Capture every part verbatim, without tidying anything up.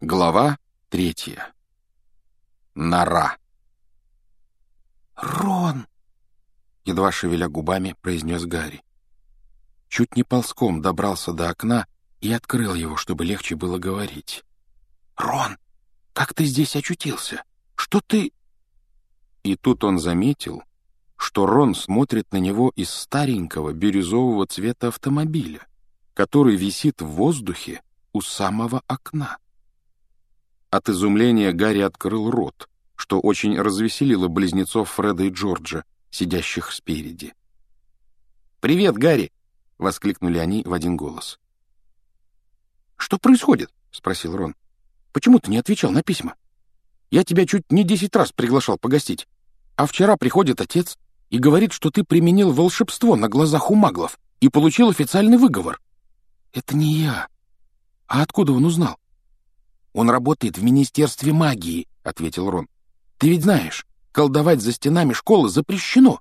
Глава третья. Нора. «Рон!» — едва шевеля губами, произнес Гарри. Чуть не ползком добрался до окна и открыл его, чтобы легче было говорить. «Рон, как ты здесь очутился? Что ты...» И тут он заметил, что Рон смотрит на него из старенького бирюзового цвета автомобиля, который висит в воздухе у самого окна. От изумления Гарри открыл рот, что очень развеселило близнецов Фреда и Джорджа, сидящих спереди. «Привет, Гарри!» — воскликнули они в один голос. «Что происходит?» — спросил Рон. «Почему ты не отвечал на письма? Я тебя чуть не десять раз приглашал погостить, а вчера приходит отец и говорит, что ты применил волшебство на глазах у маглов и получил официальный выговор». «Это не я. А откуда он узнал?» «Он работает в Министерстве магии», — ответил Рон. «Ты ведь знаешь, колдовать за стенами школы запрещено».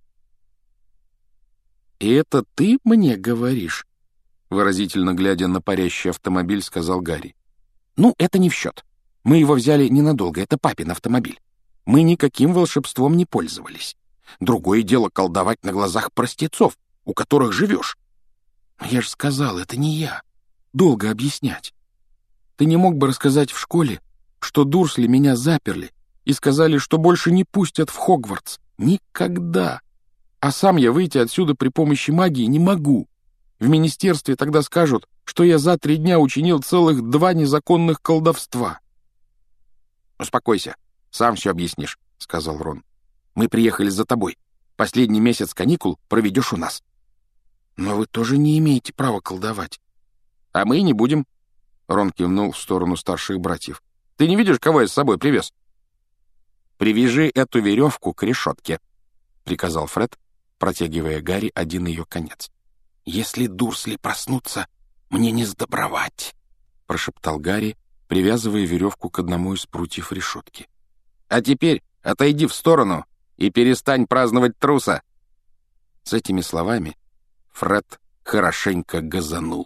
«И это ты мне говоришь?» — выразительно глядя на парящий автомобиль, сказал Гарри. «Ну, это не в счет. Мы его взяли ненадолго, это папин автомобиль. Мы никаким волшебством не пользовались. Другое дело колдовать на глазах простецов, у которых живешь». «Но я же сказал, это не я. Долго объяснять. Ты не мог бы рассказать в школе, что Дурсли меня заперли и сказали, что больше не пустят в Хогвартс? Никогда. А сам я выйти отсюда при помощи магии не могу. В министерстве тогда скажут, что я за три дня учинил целых два незаконных колдовства». «Успокойся, сам все объяснишь», — сказал Рон. «Мы приехали за тобой. Последний месяц каникул проведешь у нас». «Но вы тоже не имеете права колдовать». «А мы и не будем». Рон кивнул в сторону старших братьев. «Ты не видишь, кого я с собой привез?» «Привяжи эту веревку к решетке», — приказал Фред, протягивая Гарри один ее конец. «Если Дурсли проснутся, мне не сдобровать», — прошептал Гарри, привязывая веревку к одному из прутьев решетки. «А теперь отойди в сторону и перестань праздновать труса». С этими словами Фред хорошенько газанул.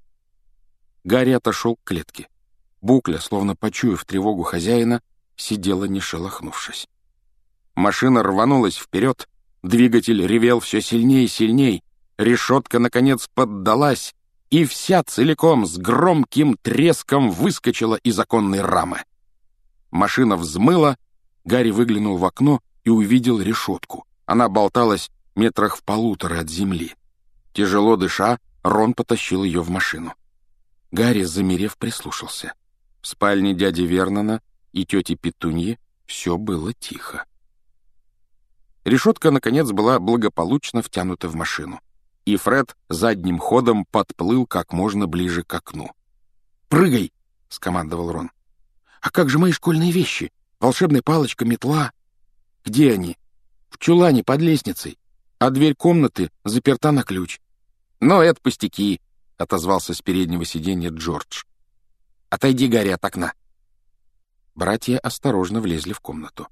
Гарри отошел к клетке. Букля, словно почуяв тревогу хозяина, сидела не шелохнувшись. Машина рванулась вперед, двигатель ревел все сильнее и сильнее, решетка, наконец, поддалась, и вся целиком с громким треском выскочила из оконной рамы. Машина взмыла, Гарри выглянул в окно и увидел решетку. Она болталась метрах в полутора от земли. Тяжело дыша, Рон потащил ее в машину. Гарри, замерев, прислушался. В спальне дяди Вернона и тети Петуньи все было тихо. Решетка, наконец, была благополучно втянута в машину, и Фред задним ходом подплыл как можно ближе к окну. «Прыгай!» — скомандовал Рон. «А как же мои школьные вещи? Волшебная палочка, метла? Где они?» «В чулане под лестницей, а дверь комнаты заперта на ключ». «Но это пустяки», — отозвался с переднего сиденья Джордж. «Отойди, Гарри, от окна». Братья осторожно влезли в комнату.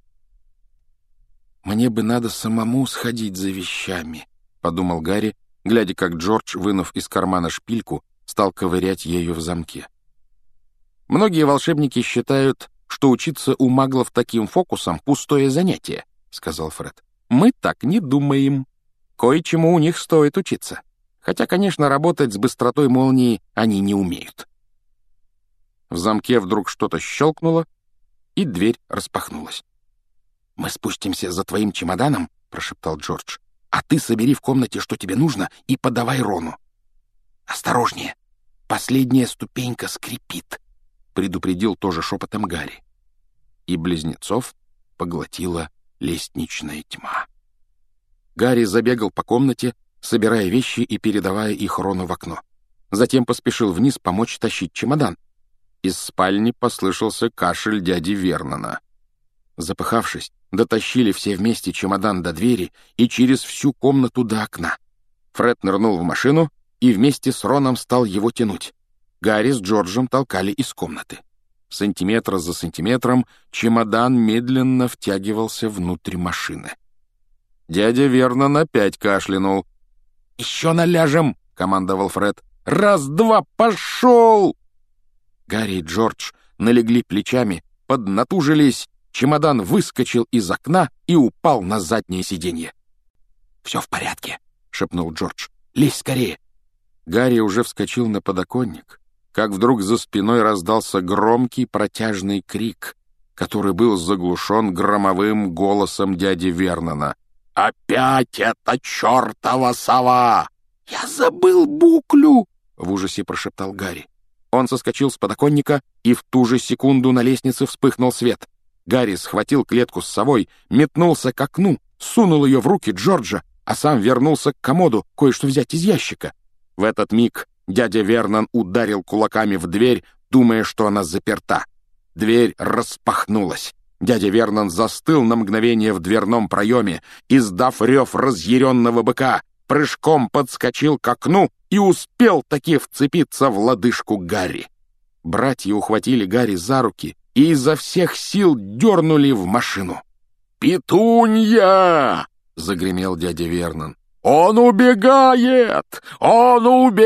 «Мне бы надо самому сходить за вещами», — подумал Гарри, глядя, как Джордж, вынув из кармана шпильку, стал ковырять ею в замке. «Многие волшебники считают, что учиться у маглов таким фокусом — пустое занятие», — сказал Фред. «Мы так не думаем. Кое-чему у них стоит учиться. Хотя, конечно, работать с быстротой молнии они не умеют». В замке вдруг что-то щелкнуло, и дверь распахнулась. «Мы спустимся за твоим чемоданом», — прошептал Джордж, «а ты собери в комнате, что тебе нужно, и подавай Рону». «Осторожнее! Последняя ступенька скрипит», — предупредил тоже шепотом Гарри. И близнецов поглотила лестничная тьма. Гарри забегал по комнате, собирая вещи и передавая их Рону в окно. Затем поспешил вниз помочь тащить чемодан. Из спальни послышался кашель дяди Вернона. Запыхавшись, дотащили все вместе чемодан до двери и через всю комнату до окна. Фред нырнул в машину и вместе с Роном стал его тянуть. Гарри с Джорджем толкали из комнаты. Сантиметр за сантиметром чемодан медленно втягивался внутрь машины. Дядя Вернон опять кашлянул. «Еще наляжем!» — командовал Фред. «Раз, два, пошел!» Гарри и Джордж налегли плечами, поднатужились, чемодан выскочил из окна и упал на заднее сиденье. «Все в порядке», — шепнул Джордж. «Лезь скорее». Гарри уже вскочил на подоконник, как вдруг за спиной раздался громкий протяжный крик, который был заглушен громовым голосом дяди Вернона. «Опять эта чертова сова!» «Я забыл буклю!» — в ужасе прошептал Гарри. Он соскочил с подоконника, и в ту же секунду на лестнице вспыхнул свет. Гарри схватил клетку с совой, метнулся к окну, сунул ее в руки Джорджа, а сам вернулся к комоду кое-что взять из ящика. В этот миг дядя Вернон ударил кулаками в дверь, думая, что она заперта. Дверь распахнулась. Дядя Вернон застыл на мгновение в дверном проеме, издав рев разъяренного быка, прыжком подскочил к окну и успел таки вцепиться в лодыжку Гарри. Братья ухватили Гарри за руки и изо всех сил дернули в машину. «Петунья!» — загремел дядя Вернон. «Он убегает! Он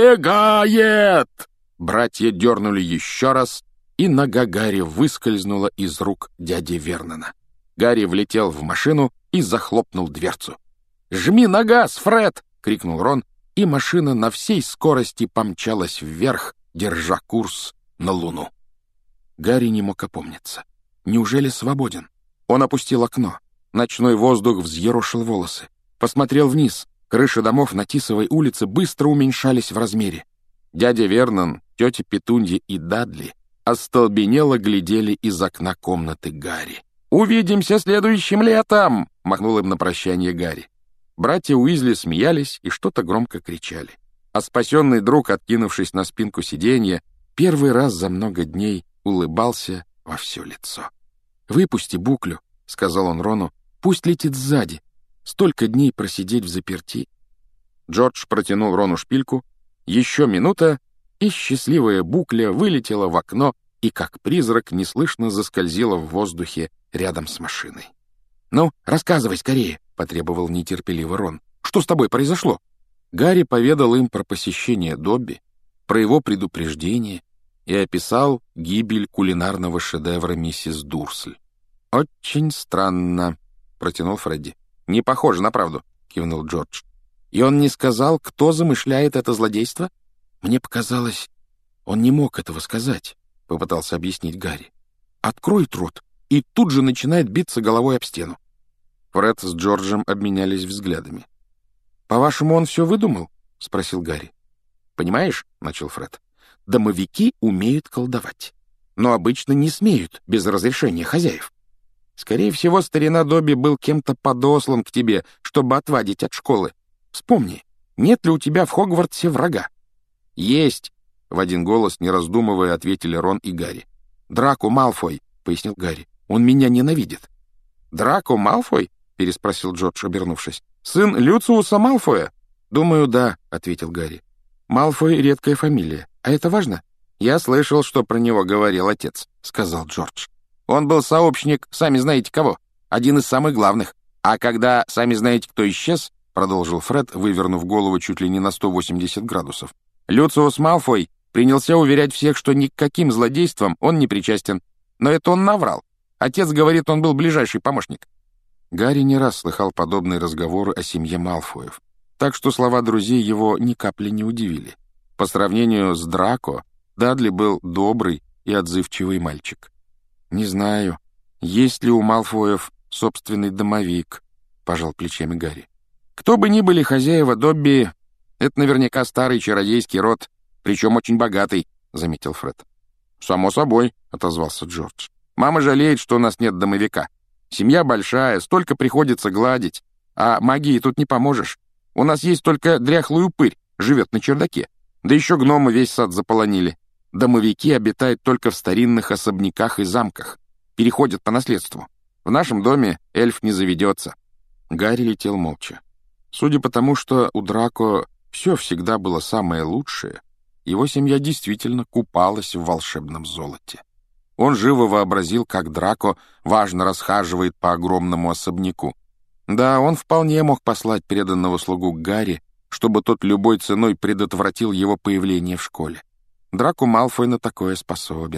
убегает!» Братья дернули еще раз, и нога Гарри выскользнула из рук дяди Вернона. Гарри влетел в машину и захлопнул дверцу. «Жми на газ, Фред!» — крикнул Рон, и машина на всей скорости помчалась вверх, держа курс на Луну. Гарри не мог опомниться. Неужели свободен? Он опустил окно. Ночной воздух взъерошил волосы. Посмотрел вниз. Крыши домов на Тисовой улице быстро уменьшались в размере. Дядя Вернон, тетя Петунья и Дадли остолбенело глядели из окна комнаты Гарри. «Увидимся следующим летом!» — махнул им на прощание Гарри. Братья Уизли смеялись и что-то громко кричали. А спасенный друг, откинувшись на спинку сиденья, первый раз за много дней улыбался во все лицо. «Выпусти буклю», — сказал он Рону, — «пусть летит сзади. Столько дней просидеть взаперти». Джордж протянул Рону шпильку. Еще минута, и счастливая букля вылетела в окно и, как призрак, неслышно заскользила в воздухе рядом с машиной. «Ну, рассказывай скорее», — потребовал нетерпеливо Рон. «Что с тобой произошло?» Гарри поведал им про посещение Добби, про его предупреждение и описал гибель кулинарного шедевра миссис Дурсль. «Очень странно», — протянул Фредди. «Не похоже на правду», — кивнул Джордж. «И он не сказал, кто замышляет это злодейство?» «Мне показалось, он не мог этого сказать», — попытался объяснить Гарри. «Откроет рот и тут же начинает биться головой об стену». Фред с Джорджем обменялись взглядами. «По-вашему, он все выдумал?» — спросил Гарри. «Понимаешь, — начал Фред, — домовики умеют колдовать, но обычно не смеют без разрешения хозяев. Скорее всего, старина Добби был кем-то подослан к тебе, чтобы отвадить от школы. Вспомни, нет ли у тебя в Хогвартсе врага?» «Есть!» — в один голос, не раздумывая, ответили Рон и Гарри. «Драко Малфой», — пояснил Гарри. «Он меня ненавидит». «Драко Малфой?» — переспросил Джордж, обернувшись. «Сын Люциуса Малфоя?» «Думаю, да», — ответил Гарри. «Малфой — редкая фамилия. А это важно?» «Я слышал, что про него говорил отец», — сказал Джордж. «Он был сообщник, сами знаете кого, один из самых главных. А когда сами знаете, кто исчез», — продолжил Фред, вывернув голову чуть ли не на сто восемьдесят градусов, «Люциус Малфой принялся уверять всех, что ни к каким злодействам он не причастен. Но это он наврал. Отец говорит, он был ближайший помощник». Гарри не раз слыхал подобные разговоры о семье Малфоев, так что слова друзей его ни капли не удивили. По сравнению с Драко, Дадли был добрый и отзывчивый мальчик. «Не знаю, есть ли у Малфоев собственный домовик», — пожал плечами Гарри. «Кто бы ни были хозяева Добби, это наверняка старый чародейский род, причем очень богатый», — заметил Фред. «Само собой», — отозвался Джордж. «Мама жалеет, что у нас нет домовика. Семья большая, столько приходится гладить, а магии тут не поможешь. У нас есть только дряхлый упырь, живет на чердаке. Да еще гномы весь сад заполонили. Домовики обитают только в старинных особняках и замках. Переходят по наследству. В нашем доме эльф не заведется». Гарри летел молча. Судя по тому, что у Драко все всегда было самое лучшее, его семья действительно купалась в волшебном золоте. Он живо вообразил, как Драко важно расхаживает по огромному особняку. Да, он вполне мог послать преданного слугу к Гарри, чтобы тот любой ценой предотвратил его появление в школе. Драко Малфой на такое способен.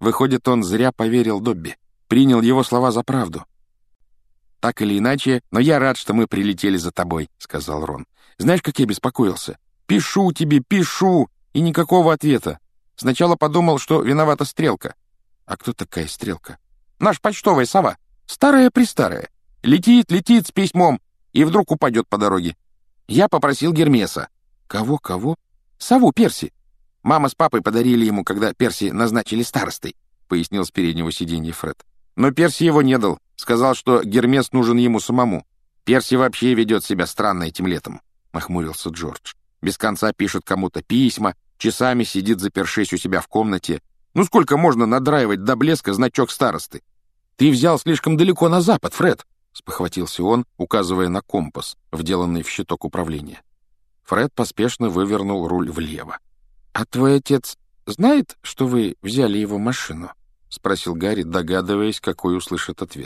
Выходит, он зря поверил Добби, принял его слова за правду. «Так или иначе, но я рад, что мы прилетели за тобой», — сказал Рон. «Знаешь, как я беспокоился? Пишу тебе, пишу, и никакого ответа. Сначала подумал, что виновата Стрелка». «А кто такая Стрелка?» «Наш почтовая сова. Старая-престарая. Летит, летит с письмом, и вдруг упадет по дороге. Я попросил Гермеса». «Кого, кого?» «Сову Перси. Мама с папой подарили ему, когда Перси назначили старостой», — пояснил с переднего сиденья Фред. «Но Перси его не дал. Сказал, что Гермес нужен ему самому. Перси вообще ведет себя странно этим летом», — нахмурился Джордж. «Без конца пишет кому-то письма, часами сидит, запершись у себя в комнате. Ну сколько можно надраивать до блеска значок старосты?» «Ты взял слишком далеко на запад, Фред», — спохватился он, указывая на компас, вделанный в щиток управления. Фред поспешно вывернул руль влево. «А твой отец знает, что вы взяли его машину?» — спросил Гарри, догадываясь, какой услышит ответ.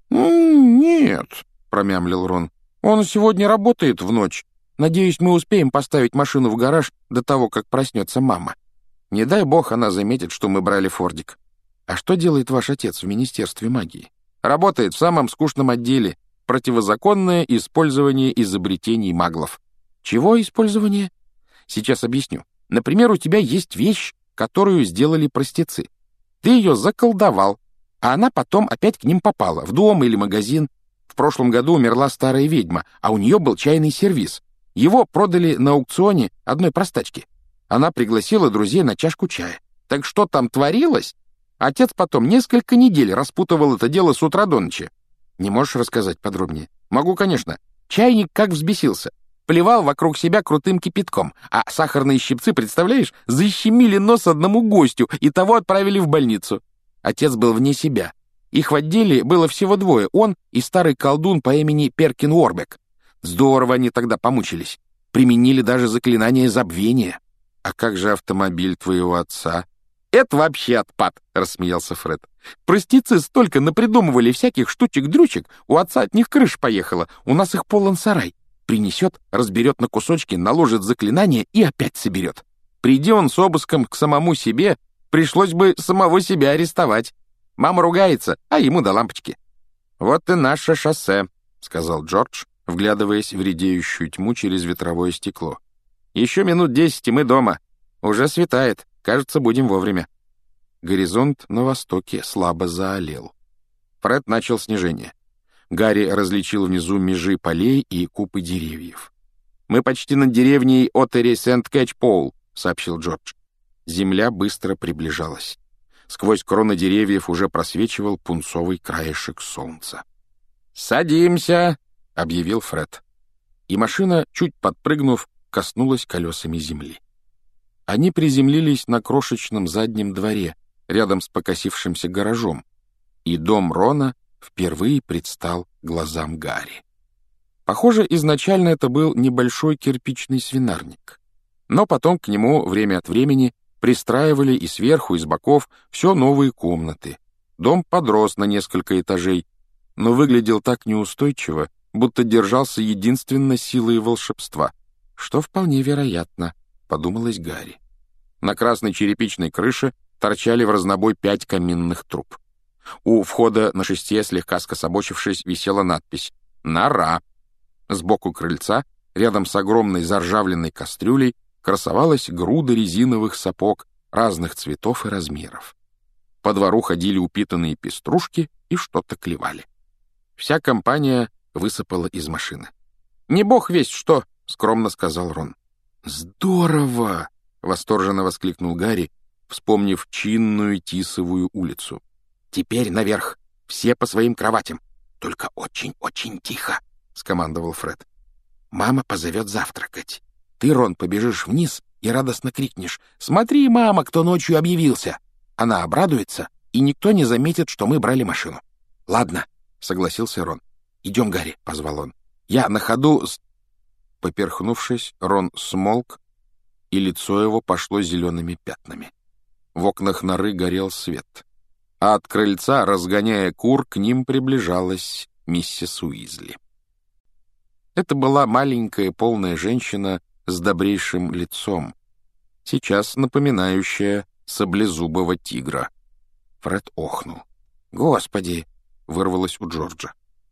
«Нет», — промямлил Рон. «Он сегодня работает в ночь. Надеюсь, мы успеем поставить машину в гараж до того, как проснется мама. Не дай бог она заметит, что мы брали фордик». «А что делает ваш отец в Министерстве магии?» «Работает в самом скучном отделе. Противозаконное использование изобретений маглов». «Чего использование?» «Сейчас объясню. Например, у тебя есть вещь, которую сделали простецы. Ты ее заколдовал, а она потом опять к ним попала, в дом или магазин. В прошлом году умерла старая ведьма, а у нее был чайный сервиз. Его продали на аукционе одной простачке. Она пригласила друзей на чашку чая. Так что там творилось? Отец потом несколько недель распутывал это дело с утра до ночи. Не можешь рассказать подробнее? Могу, конечно. Чайник как взбесился. Плевал вокруг себя крутым кипятком, а сахарные щипцы, представляешь, защемили нос одному гостю, и того отправили в больницу. Отец был вне себя. Их в отделе было всего двое, он и старый колдун по имени Перкин Уорбек. Здорово они тогда помучились. Применили даже заклинание забвения. «А как же автомобиль твоего отца?» «Это вообще отпад», — рассмеялся Фред. «Простецы столько напридумывали всяких штучек-дрючек, у отца от них крыша поехала, у нас их полон сарай. Принесет, разберет на кусочки, наложит заклинание и опять соберет. Приди он с обыском к самому себе, пришлось бы самого себя арестовать. Мама ругается, а ему до лампочки». «Вот и наше шоссе», — сказал Джордж, вглядываясь в редеющую тьму через ветровое стекло. «Еще минут десять, и мы дома. Уже светает. Кажется, будем вовремя». Горизонт на востоке слабо заалел. Фред начал снижение. Гарри различил внизу межи полей и купы деревьев. «Мы почти над деревней Оттери-Сент-Кэтч-Поул», — сообщил Джордж. Земля быстро приближалась. Сквозь кроны деревьев уже просвечивал пунцовый краешек солнца. «Садимся!» — объявил Фред. И машина, чуть подпрыгнув, коснулась колесами земли. Они приземлились на крошечном заднем дворе, рядом с покосившимся гаражом, и дом Рона впервые предстал глазам Гарри. Похоже, изначально это был небольшой кирпичный свинарник. Но потом к нему время от времени пристраивали и сверху, и с боков все новые комнаты. Дом подрос на несколько этажей, но выглядел так неустойчиво, будто держался единственно силой волшебства, что вполне вероятно, подумалось Гарри. На красной черепичной крыше торчали в разнобой пять каминных труб. У входа на шесте, слегка скособочившись, висела надпись «Нора». Сбоку крыльца, рядом с огромной заржавленной кастрюлей, красовалась груда резиновых сапог разных цветов и размеров. По двору ходили упитанные пеструшки и что-то клевали. Вся компания высыпала из машины. «Не бог весть что!» — скромно сказал Рон. «Здорово!» — восторженно воскликнул Гарри, вспомнив чинную Тисовую улицу. «Теперь наверх, все по своим кроватям. Только очень-очень тихо!» — скомандовал Фред. «Мама позовет завтракать. Ты, Рон, побежишь вниз и радостно крикнешь: «Смотри, мама, кто ночью объявился!» Она обрадуется, и никто не заметит, что мы брали машину. «Ладно», — согласился Рон. «Идем, Гарри», — позвал он. «Я на ходу...» с...» Поперхнувшись, Рон смолк, и лицо его пошло зелеными пятнами. В окнах норы горел свет, а от крыльца, разгоняя кур, к ним приближалась миссис Уизли. Это была маленькая полная женщина с добрейшим лицом, сейчас напоминающая саблезубого тигра. Фред охнул. «Господи!» — вырвалось у Джорджа.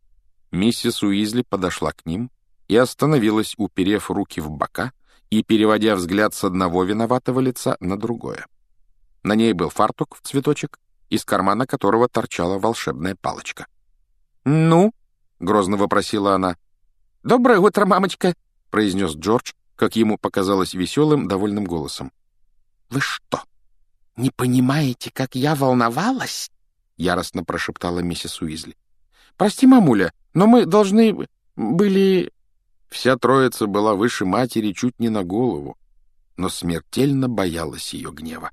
Миссис Уизли подошла к ним и остановилась, уперев руки в бока и переводя взгляд с одного виноватого лица на другое. На ней был фартук в цветочек, из кармана которого торчала волшебная палочка. «Ну?» — грозно вопросила она. «Доброе утро, мамочка!» — произнес Джордж, как ему показалось веселым, довольным голосом. «Вы что, не понимаете, как я волновалась?» — яростно прошептала миссис Уизли. «Прости, мамуля, но мы должны были...» Вся троица была выше матери чуть не на голову, но смертельно боялась ее гнева.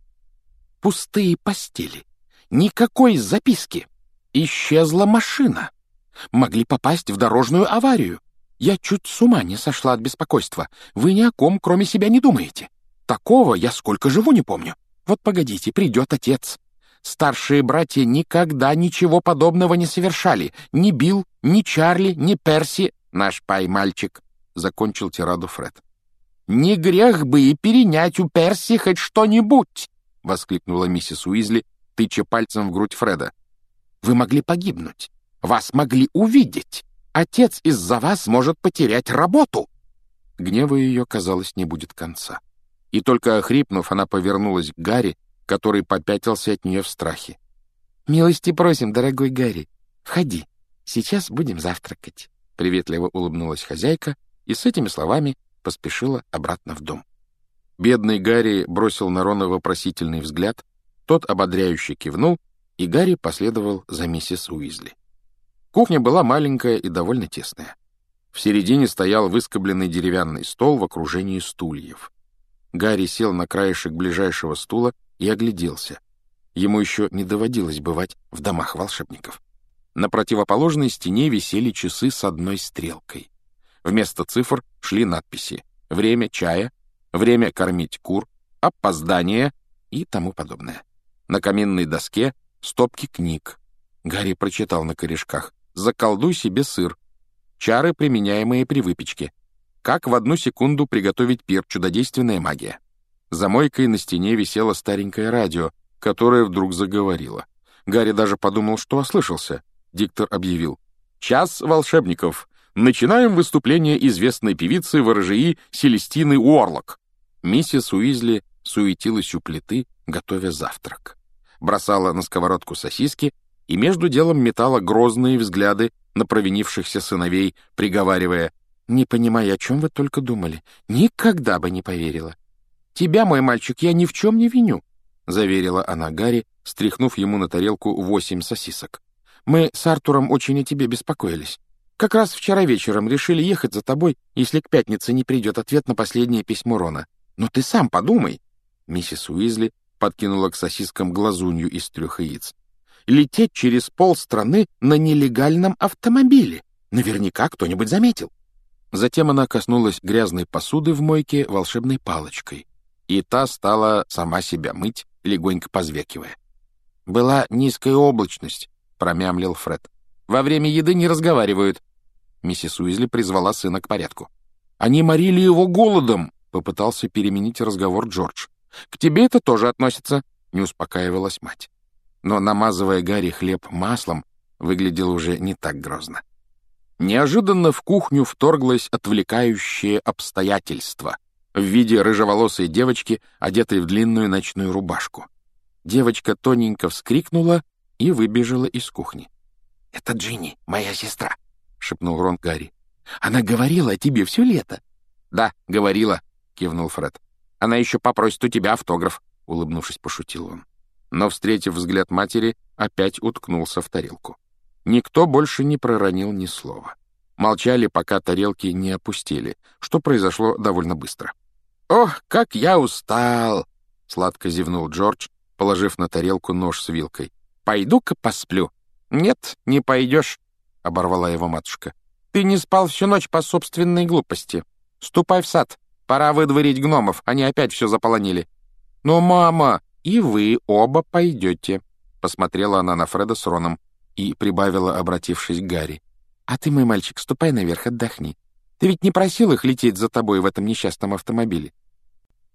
«Пустые постели, никакой записки. Исчезла машина. Могли попасть в дорожную аварию. Я чуть с ума не сошла от беспокойства. Вы ни о ком, кроме себя, не думаете. Такого я сколько живу не помню. Вот погодите, придет отец. Старшие братья никогда ничего подобного не совершали. Ни Билл, ни Чарли, ни Перси, наш пай-мальчик», — закончил тираду Фред. «Не грех бы и перенять у Перси хоть что-нибудь», — воскликнула миссис Уизли, тыча пальцем в грудь Фреда. «Вы могли погибнуть. Вас могли увидеть. Отец из-за вас может потерять работу». Гневу ее, казалось, не будет конца. И только охрипнув, она повернулась к Гарри, который попятился от нее в страхе. «Милости просим, дорогой Гарри. Входи. Сейчас будем завтракать», — приветливо улыбнулась хозяйка и с этими словами поспешила обратно в дом. Бедный Гарри бросил на Рона вопросительный взгляд, тот ободряюще кивнул, и Гарри последовал за миссис Уизли. Кухня была маленькая и довольно тесная. В середине стоял выскобленный деревянный стол в окружении стульев. Гарри сел на краешек ближайшего стула и огляделся. Ему еще не доводилось бывать в домах волшебников. На противоположной стене висели часы с одной стрелкой. Вместо цифр шли надписи «Время чая», «Время кормить кур», «Опоздание» и тому подобное. На каминной доске стопки книг. Гарри прочитал на корешках: «Заколдуй себе сыр», «Чары, применяемые при выпечке», «Как в одну секунду приготовить пир. Чудодейственная магия». За мойкой на стене висело старенькое радио, которое вдруг заговорило. Гарри даже подумал, что ослышался. Диктор объявил: «Час волшебников. Начинаем выступление известной певицы ворожеи Селестины Уорлок». Миссис Уизли суетилась у плиты, готовя завтрак. Бросала на сковородку сосиски и между делом метала грозные взгляды на провинившихся сыновей, приговаривая: «Не понимаю, о чем вы только думали. Никогда бы не поверила». «Тебя, мой мальчик, я ни в чем не виню», — заверила она Гарри, стряхнув ему на тарелку восемь сосисок. «Мы с Артуром очень о тебе беспокоились. Как раз вчера вечером решили ехать за тобой, если к пятнице не придет ответ на последнее письмо Рона. Но ты сам подумай». Миссис Уизли подкинула к сосискам глазунью из трех яиц. «Лететь через полстраны на нелегальном автомобиле. Наверняка кто-нибудь заметил». Затем она коснулась грязной посуды в мойке волшебной палочкой, и та стала сама себя мыть, легонько позвякивая. «Была низкая облачность», — промямлил Фред. «Во время еды не разговаривают». Миссис Уизли призвала сына к порядку. «Они морили его голодом», — попытался переменить разговор Джордж. «К тебе это тоже относится», — не успокаивалась мать. Но, намазывая Гарри хлеб маслом, выглядел уже не так грозно. Неожиданно в кухню вторглось отвлекающее обстоятельство в виде рыжеволосой девочки, одетой в длинную ночную рубашку. Девочка тоненько вскрикнула и выбежала из кухни. «Это Джинни, моя сестра», — шепнул Рон Гарри. «Она говорила о тебе все лето». «Да, говорила», — кивнул Фред. «Она еще попросит у тебя автограф», — улыбнувшись, пошутил он. Но, встретив взгляд матери, опять уткнулся в тарелку. Никто больше не проронил ни слова. Молчали, пока тарелки не опустили, что произошло довольно быстро. «Ох, как я устал!» — сладко зевнул Джордж, положив на тарелку нож с вилкой. «Пойду-ка посплю». «Нет, не пойдешь», — оборвала его матушка. «Ты не спал всю ночь по собственной глупости. Ступай в сад, пора выдворить гномов, они опять все заполонили». «Но, мама, и вы оба пойдете», — посмотрела она на Фреда с Роном и прибавила, обратившись к Гарри. «А ты, мой мальчик, ступай наверх, отдохни. Ты ведь не просил их лететь за тобой в этом несчастном автомобиле?»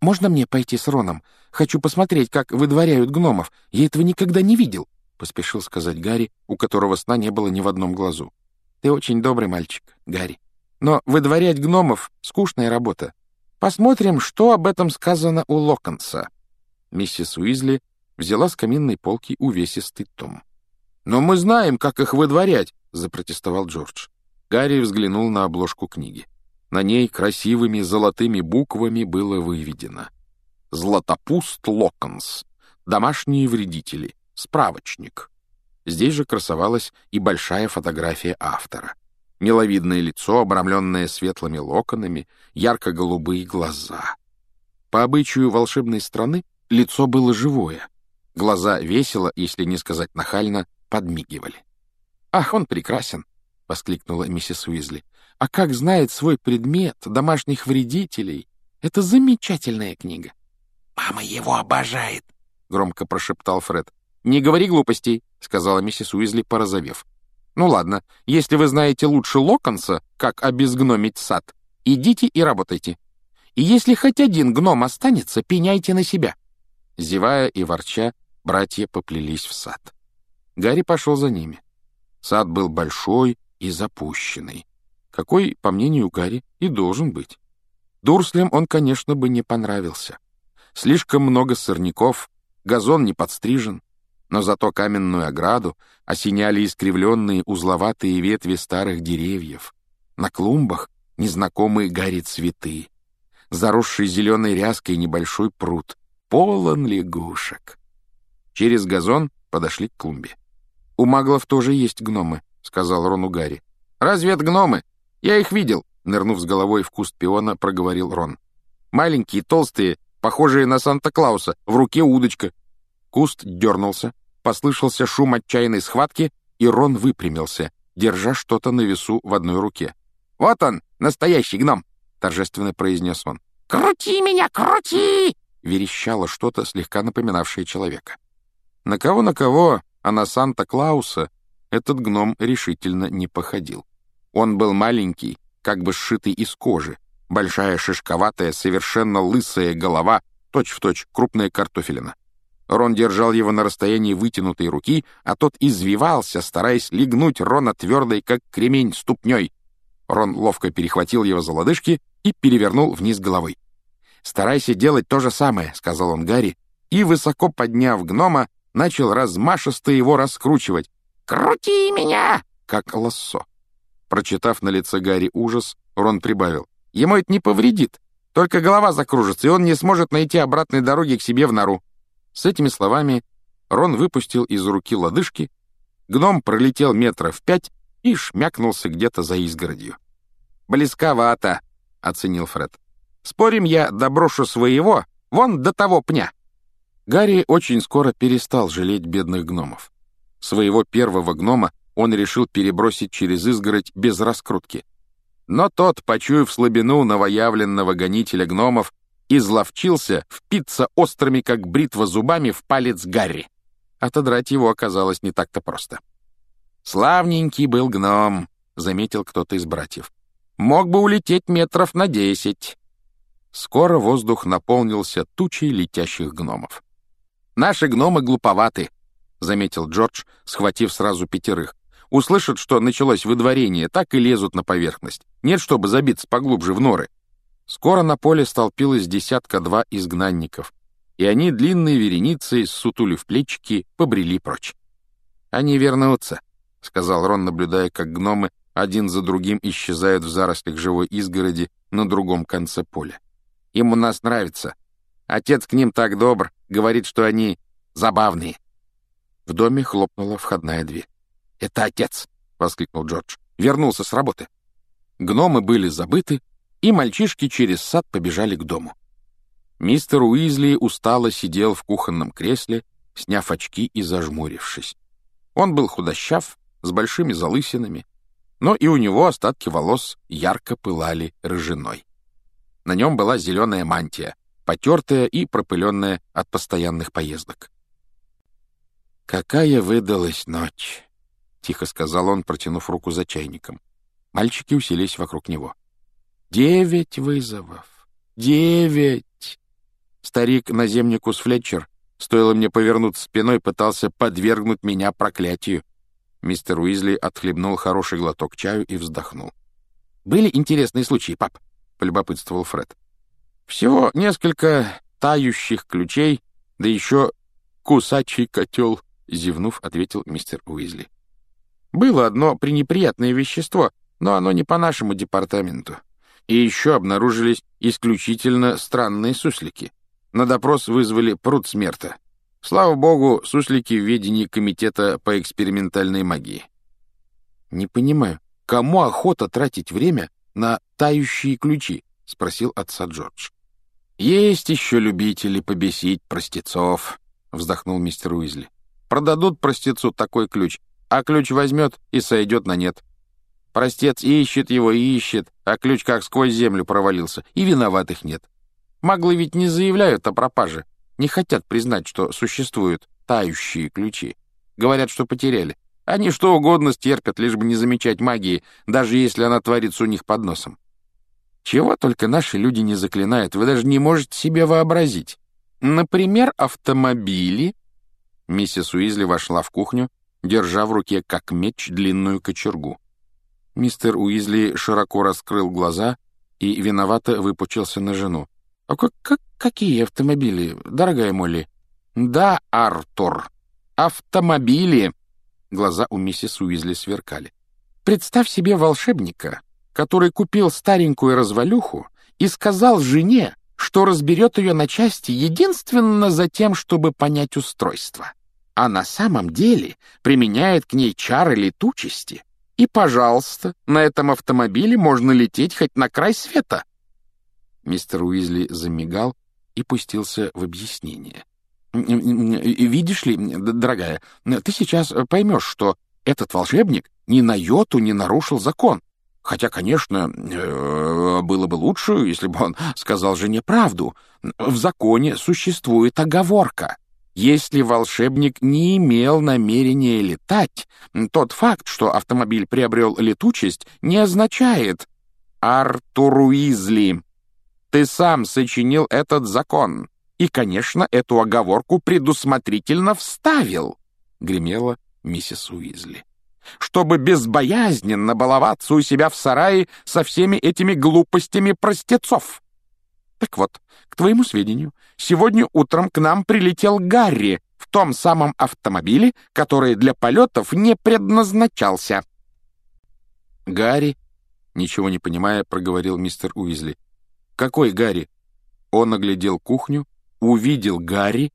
«Можно мне пойти с Роном? Хочу посмотреть, как выдворяют гномов. Я этого никогда не видел», — поспешил сказать Гарри, у которого сна не было ни в одном глазу. «Ты очень добрый мальчик, Гарри. Но выдворять гномов — скучная работа. Посмотрим, что об этом сказано у Локонса». Миссис Уизли взяла с каминной полки увесистый том. «Но мы знаем, как их выдворять», — запротестовал Джордж. Гарри взглянул на обложку книги. На ней красивыми золотыми буквами было выведено: «Златопуст Локонс. Домашние вредители. Справочник». Здесь же красовалась и большая фотография автора. Миловидное лицо, обрамленное светлыми локонами, ярко-голубые глаза. По обычаю волшебной страны лицо было живое. Глаза весело, если не сказать нахально, подмигивали. «Ах, он прекрасен!» — воскликнула миссис Уизли. «А как знает свой предмет домашних вредителей! Это замечательная книга!» «Мама его обожает!» — громко прошептал Фред. «Не говори глупостей!» — сказала миссис Уизли, порозовев. «Ну ладно, если вы знаете лучше Локонса, как обезгномить сад, идите и работайте. И если хоть один гном останется, пеняйте на себя». Зевая и ворча, братья поплелись в сад. Гарри пошел за ними. Сад был большой и запущенный, какой, по мнению Гарри, и должен быть. Дурслям он, конечно, бы не понравился. Слишком много сорняков, газон не подстрижен, но зато каменную ограду осеняли искривленные узловатые ветви старых деревьев. На клумбах незнакомые Гарри цветы. Заросший зеленой ряской небольшой пруд, полон лягушек. Через газон подошли к клумбе. «У маглов тоже есть гномы», — сказал Рону Гарри. «Разве это гномы? Я их видел», — нырнув с головой в куст пиона, проговорил Рон. «Маленькие, толстые, похожие на Санта-Клауса, в руке удочка». Куст дернулся, послышался шум отчаянной схватки, и Рон выпрямился, держа что-то на весу в одной руке. «Вот он, настоящий гном!» — торжественно произнес он. «Крути меня, крути!» — верещало что-то, слегка напоминавшее человека. На кого-на кого, а на Санта-Клауса этот гном решительно не походил. Он был маленький, как бы сшитый из кожи, большая шишковатая, совершенно лысая голова, точь-в-точь крупная картофелина. Рон держал его на расстоянии вытянутой руки, а тот извивался, стараясь легнуть Рона твердой, как кремень, ступней. Рон ловко перехватил его за лодыжки и перевернул вниз головой. «Старайся делать то же самое», — сказал он Гарри, и, высоко подняв гнома, начал размашисто его раскручивать. «Крути меня!» как лассо. Прочитав на лице Гарри ужас, Рон прибавил: «Ему это не повредит, только голова закружится, и он не сможет найти обратной дороги к себе в нору». С этими словами Рон выпустил из руки лодыжки, гном пролетел метров пять и шмякнулся где-то за изгородью. «Близковато», — оценил Фред. «Спорим, я доброшу своего вон до того пня». Гарри очень скоро перестал жалеть бедных гномов. Своего первого гнома он решил перебросить через изгородь без раскрутки. Но тот, почуяв слабину новоявленного гонителя гномов, изловчился впиться острыми, как бритва, зубами в палец Гарри. Отодрать его оказалось не так-то просто. «Славненький был гном», — заметил кто-то из братьев. «Мог бы улететь метров на десять». Скоро воздух наполнился тучей летящих гномов. «Наши гномы глуповаты», — заметил Джордж, схватив сразу пятерых. «Услышат, что началось выдворение, так и лезут на поверхность. Нет, чтобы забиться поглубже в норы». Скоро на поле столпилось десятка-два изгнанников, и они длинной вереницей, ссутулив плечики, побрели прочь. «Они вернутся», — сказал Рон, наблюдая, как гномы один за другим исчезают в зарослях живой изгороди на другом конце поля. «Им у нас нравится. Отец к ним так добр, говорит, что они забавные». В доме хлопнула входная дверь. «Это отец!» — воскликнул Джордж. «Вернулся с работы». Гномы были забыты, и мальчишки через сад побежали к дому. Мистер Уизли устало сидел в кухонном кресле, сняв очки и зажмурившись. Он был худощав, с большими залысинами, но и у него остатки волос ярко пылали рыжиной. На нем была зеленая мантия, потертая и пропыленная от постоянных поездок. «Какая выдалась ночь!» — тихо сказал он, протянув руку за чайником. Мальчики уселись вокруг него. «Девять вызовов! Девять!» Старик-наземникус Флетчер, стоило мне повернуться спиной, пытался подвергнуть меня проклятию. Мистер Уизли отхлебнул хороший глоток чаю и вздохнул. «Были интересные случаи, пап?» — полюбопытствовал Фред. «Всего несколько тающих ключей, да еще кусачий котел», — зевнув, ответил мистер Уизли. «Было одно пренеприятное вещество, но оно не по нашему департаменту. И еще обнаружились исключительно странные суслики. На допрос вызвали пруд смерта. Слава богу, суслики в ведении комитета по экспериментальной магии». «Не понимаю, кому охота тратить время на тающие ключи?» — спросил отца Джордж. «Есть еще любители побесить простецов», — вздохнул мистер Уизли. «Продадут простецу такой ключ, а ключ возьмет и сойдет на нет. Простец ищет его и ищет, а ключ как сквозь землю провалился, и виноватых нет. Маглы ведь не заявляют о пропаже, не хотят признать, что существуют тающие ключи. Говорят, что потеряли. Они что угодно стерпят, лишь бы не замечать магии, даже если она творится у них под носом. Чего только наши люди не заклинают, вы даже не можете себе вообразить. Например, автомобили». Миссис Уизли вошла в кухню, держа в руке, как меч, длинную кочергу. Мистер Уизли широко раскрыл глаза и виновато выпучился на жену. «А как, как, какие автомобили, дорогая Молли?» «Да, Артур, автомобили!» Глаза у миссис Уизли сверкали. «Представь себе волшебника, который купил старенькую развалюху и сказал жене, что разберет ее на части единственно за тем, чтобы понять устройство, а на самом деле применяет к ней чары летучести. И, пожалуйста, на этом автомобиле можно лететь хоть на край света». Мистер Уизли замигал и пустился в объяснение. «Видишь ли, дорогая, ты сейчас поймешь, что этот волшебник ни на йоту не нарушил закон. Хотя, конечно, было бы лучше, если бы он сказал жене правду. В законе существует оговорка. Если волшебник не имел намерения летать, тот факт, что автомобиль приобрел летучесть, не означает... Артур Уизли, ты сам сочинил этот закон. И, конечно, эту оговорку предусмотрительно вставил, — гремела миссис Уизли, — чтобы безбоязненно баловаться у себя в сарае со всеми этими глупостями простецов. Так вот, к твоему сведению, сегодня утром к нам прилетел Гарри в том самом автомобиле, который для полетов не предназначался. «Гарри?» — ничего не понимая, проговорил мистер Уизли. «Какой Гарри?» Он оглядел кухню, увидел Гарри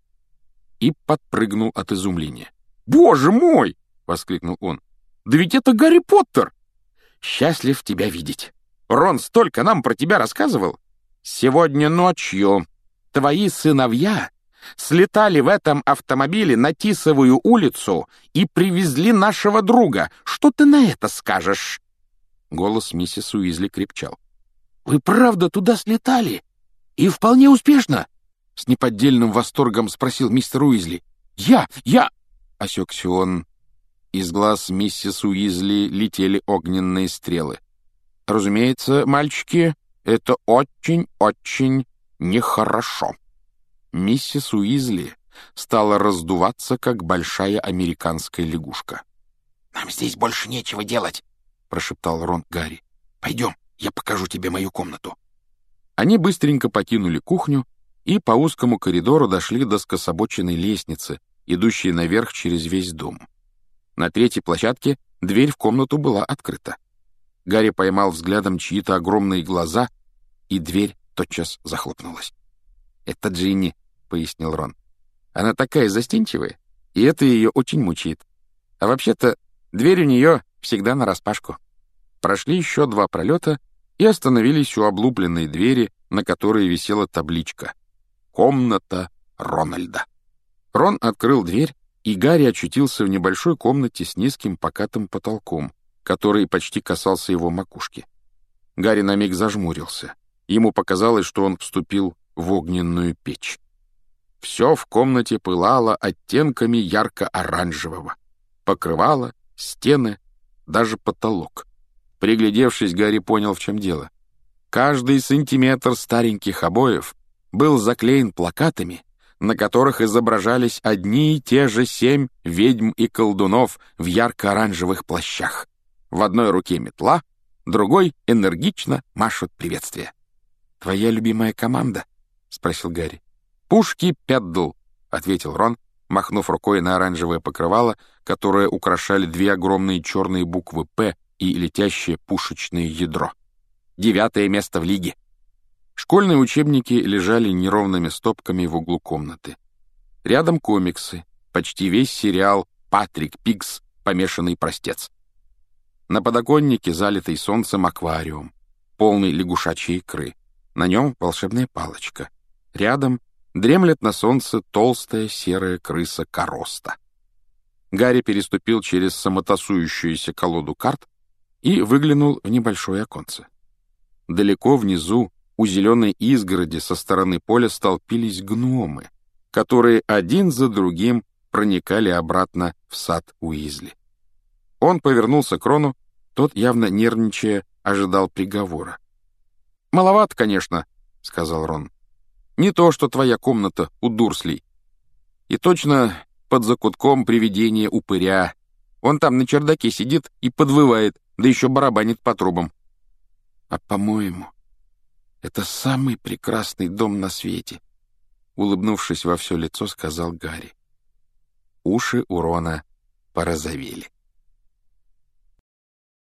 и подпрыгнул от изумления. «Боже мой!» — воскликнул он. «Да ведь это Гарри Поттер! Счастлив тебя видеть! Рон столько нам про тебя рассказывал! Сегодня ночью твои сыновья слетали в этом автомобиле на Тисовую улицу и привезли нашего друга. Что ты на это скажешь?» Голос миссис Уизли крепчал. «Вы правда туда слетали? И вполне успешно?» С неподдельным восторгом спросил мистер Уизли. «Я, я...» — осекся он. Из глаз миссис Уизли летели огненные стрелы. «Разумеется, мальчики, это очень-очень нехорошо». Миссис Уизли стала раздуваться, как большая американская лягушка. «Нам здесь больше нечего делать», — прошептал Рон Гарри. «Пойдем, я покажу тебе мою комнату». Они быстренько покинули кухню и по узкому коридору дошли до скособоченной лестницы, идущей наверх через весь дом. На третьей площадке дверь в комнату была открыта. Гарри поймал взглядом чьи-то огромные глаза, и дверь тотчас захлопнулась. «Это Джинни», — пояснил Рон. «Она такая застенчивая, и это ее очень мучает. А вообще-то дверь у нее всегда нараспашку». Прошли еще два пролета и остановились у облупленной двери, на которой висела табличка «Комната Рональда». Рон открыл дверь, и Гарри очутился в небольшой комнате с низким покатым потолком, который почти касался его макушки. Гарри на миг зажмурился. Ему показалось, что он вступил в огненную печь. Все в комнате пылало оттенками ярко-оранжевого. Покрывало, стены, даже потолок. Приглядевшись, Гарри понял, в чем дело. Каждый сантиметр стареньких обоев был заклеен плакатами, на которых изображались одни и те же семь ведьм и колдунов в ярко-оранжевых плащах. В одной руке метла, другой энергично машут приветствие. «Твоя любимая команда?» — спросил Гарри. «Пушки Педдл», — ответил Рон, махнув рукой на оранжевое покрывало, которое украшали две огромные черные буквы «П» и летящее пушечное ядро. «Девятое место в лиге». Школьные учебники лежали неровными стопками в углу комнаты. Рядом комиксы, почти весь сериал «Патрик Пигс. Помешанный простец». На подоконнике залитый солнцем аквариум, полный лягушачьей икры. На нем волшебная палочка. Рядом дремлет на солнце толстая серая крыса Короста. Гарри переступил через самотасующуюся колоду карт и выглянул в небольшое оконце. Далеко внизу, у зеленой изгороди со стороны поля столпились гномы, которые один за другим проникали обратно в сад Уизли. Он повернулся к Рону, тот, явно нервничая, ожидал приговора. «Маловато, конечно», — сказал Рон. «Не то, что твоя комната у Дурслей. И точно под закутком привидение упыря. Он там на чердаке сидит и подвывает, да еще барабанит по трубам». «А, по-моему, это самый прекрасный дом на свете», — улыбнувшись во все лицо, сказал Гарри. Уши у Рона порозовели.